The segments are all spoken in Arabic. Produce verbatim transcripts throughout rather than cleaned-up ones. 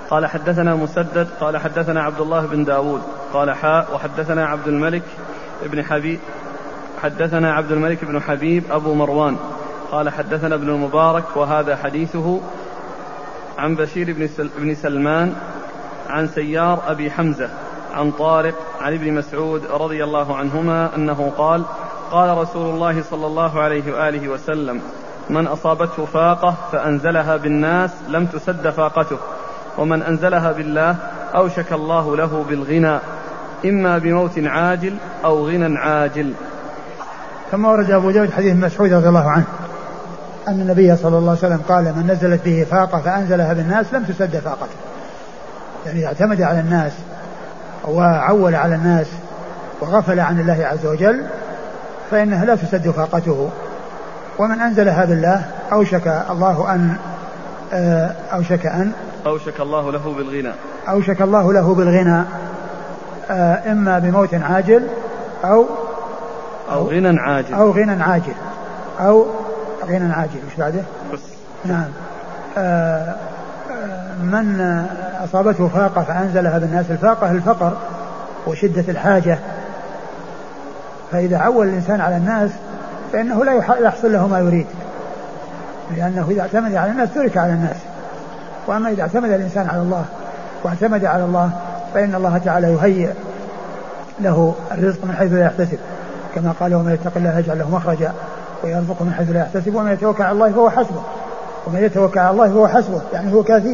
قال حدثنا مسدد قال حدثنا عبد الله بن داود قال حاء وحدثنا عبد الملك ابن حبيب حدثنا عبد الملك بن حبيب أبو مروان قال حدثنا ابن المبارك وهذا حديثه عن بشير بن سلمان عن سيار أبي حمزة عن طارق عن ابن مسعود رضي الله عنهما أنه قال قال رسول الله صلى الله عليه وآله وسلم من أصابته فاقة فأنزلها بالناس لم تسد فاقته ومن أنزلها بالله أوشك الله له بالغنى إما بموت عاجل أو غنى عاجل. ثم ورد أبو داود حديث مسعود رضي الله عنه أن النبي صلى الله عليه وسلم قال من نزلت به فاقة فأنزلها بالناس لم تسد فاقته، يعني اعتمد على الناس وعول على الناس وغفل عن الله عز وجل فإنها لا تسد فاقته. ومن أنزلها بالله أوشك الله أن أوشك أن أوشك الله له بالغنى أوشك الله له بالغنى إما بموت عاجل أو أو غنى عاجل أو غنى عاجل أو غنى عاجل. وش بعده؟ بس. نعم. آه من أصابته فاقة فأنزلها بالناس. الفاقة الفقر وشدة الحاجة، فإذا عول الإنسان على الناس فإنه لا يحصل له ما يريد، لأنه إذا اعتمد على الناس ترك على الناس. وأما إذا اعتمد الإنسان على الله واعتمد على الله فإن الله تعالى يهيئ له الرزق من حيث لا يحتسب، كما قال ومن يتق الله يجعل له مخرجا ويرزقه من حيث لا يحتسب ومن يتوكل على الله فهو حسبه ومن يتوكل على الله فهو حسبه، يعني هو كافيه.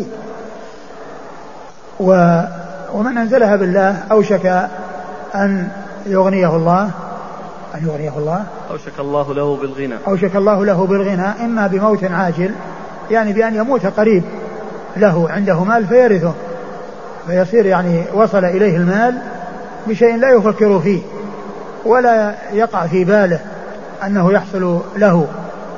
و ومن أنزلها بالله أوشك أن يغنيه الله أن يغنيه الله أوشك الله له بالغنى أوشك الله له بالغنى إما بموت عاجل، يعني بأن يموت قريب له عنده مال فيرثه فيصير يعني وصل إليه المال بشيء لا يفكر فيه ولا يقع في باله أنه يحصل له،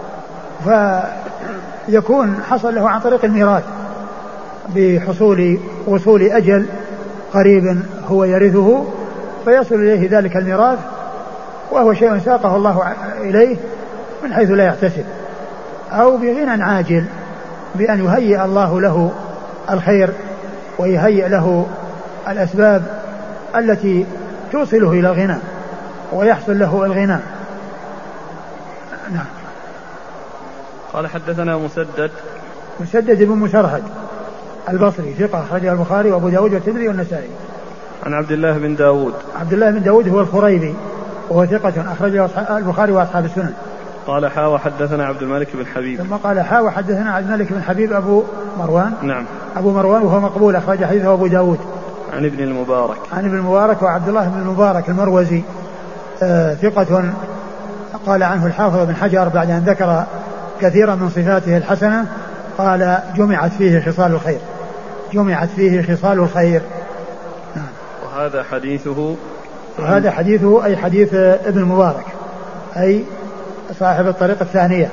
فيكون حصل له عن طريق الميراث بحصول وصول أجل قريب هو يرثه فيصل إليه ذلك الميراث وهو شيء ساقه الله إليه من حيث لا يحتسب، أو بغنى عاجل بأن يهيئ الله له الخير ويهيئ له الأسباب التي توصله إلى الغنى ويحصل له الغنى. نعم. قال حدثنا مسدد مسدد بن مسرهد البصري ثقة أخرجه البخاري وأبو داود والترمذي والنسائي. عن عبد الله بن داود عبد الله بن داود هو الخريبي وهو ثقة أخرجه البخاري وأصحاب السنن. قال حا وحدثنا عبد الملك بن حبيب ثم قال حا وحدثنا عبد الملك بن حبيب أبو مروان. نعم. أبو مروان وهو مقبول أخرج حديثه أبو داود. عن ابن المبارك عن ابن المبارك وعبد الله بن المبارك المروزي آه ثقة قال عنه الحافظ بن حجر بعد أن ذكر كثيرا من صفاته الحسنة قال جمعت فيه خصال الخير جمعت فيه خصال الخير. نعم. وهذا حديثه وهذا حديثه أي حديث ابن المبارك أي صاحب الطريقة الثانية.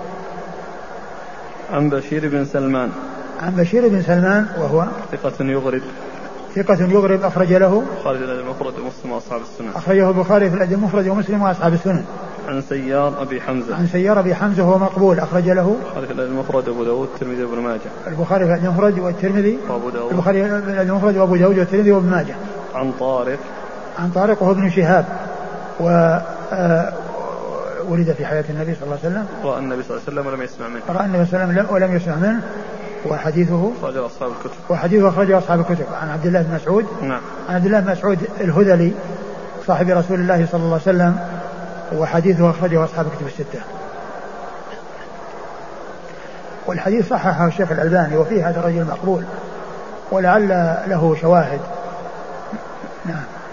عن بشير بن سلمان عن بشير بن سلمان وهو ثقة يغرب ثقة يغرب أخرج له البخاري في الأدب المفرد ومسلم وأصحاب السنن. أخرجه البخاري في الأدب المفرد ومسلم وأصحاب السنن. عن سيار أبي حمزة عن سيار أبي حمزة وهو مقبول أخرج له البخاري في الأدب المفرد وأبو داود والترمذي وابن ماجه. البخاري في الأدب المفرد والترمذي وأبو داود البخاري في الأدب المفرد وأبو داود والترمذي وابن ماجه. عن طارق عن طارق وهو ابن شهاب و ولد في حياة النبي صلى الله عليه وسلم رأى النبي صلى الله عليه وسلم ولم يسمع منه رأى النبي صلى الله عليه وسلم ولم يسمع منه وحديثه أخرجه أصحاب الكتب وحديثه أخرجه أصحاب الكتب. عن عبد الله بن مسعود. نعم. عن عبد الله بن مسعود الهذلي صاحب رسول الله صلى الله عليه وسلم وحديثه أخرجه أصحاب الكتب الستة. والحديث صححه الشيخ الألباني وفيه هذا الرجل مقبول ولعل له شواهد. نعم.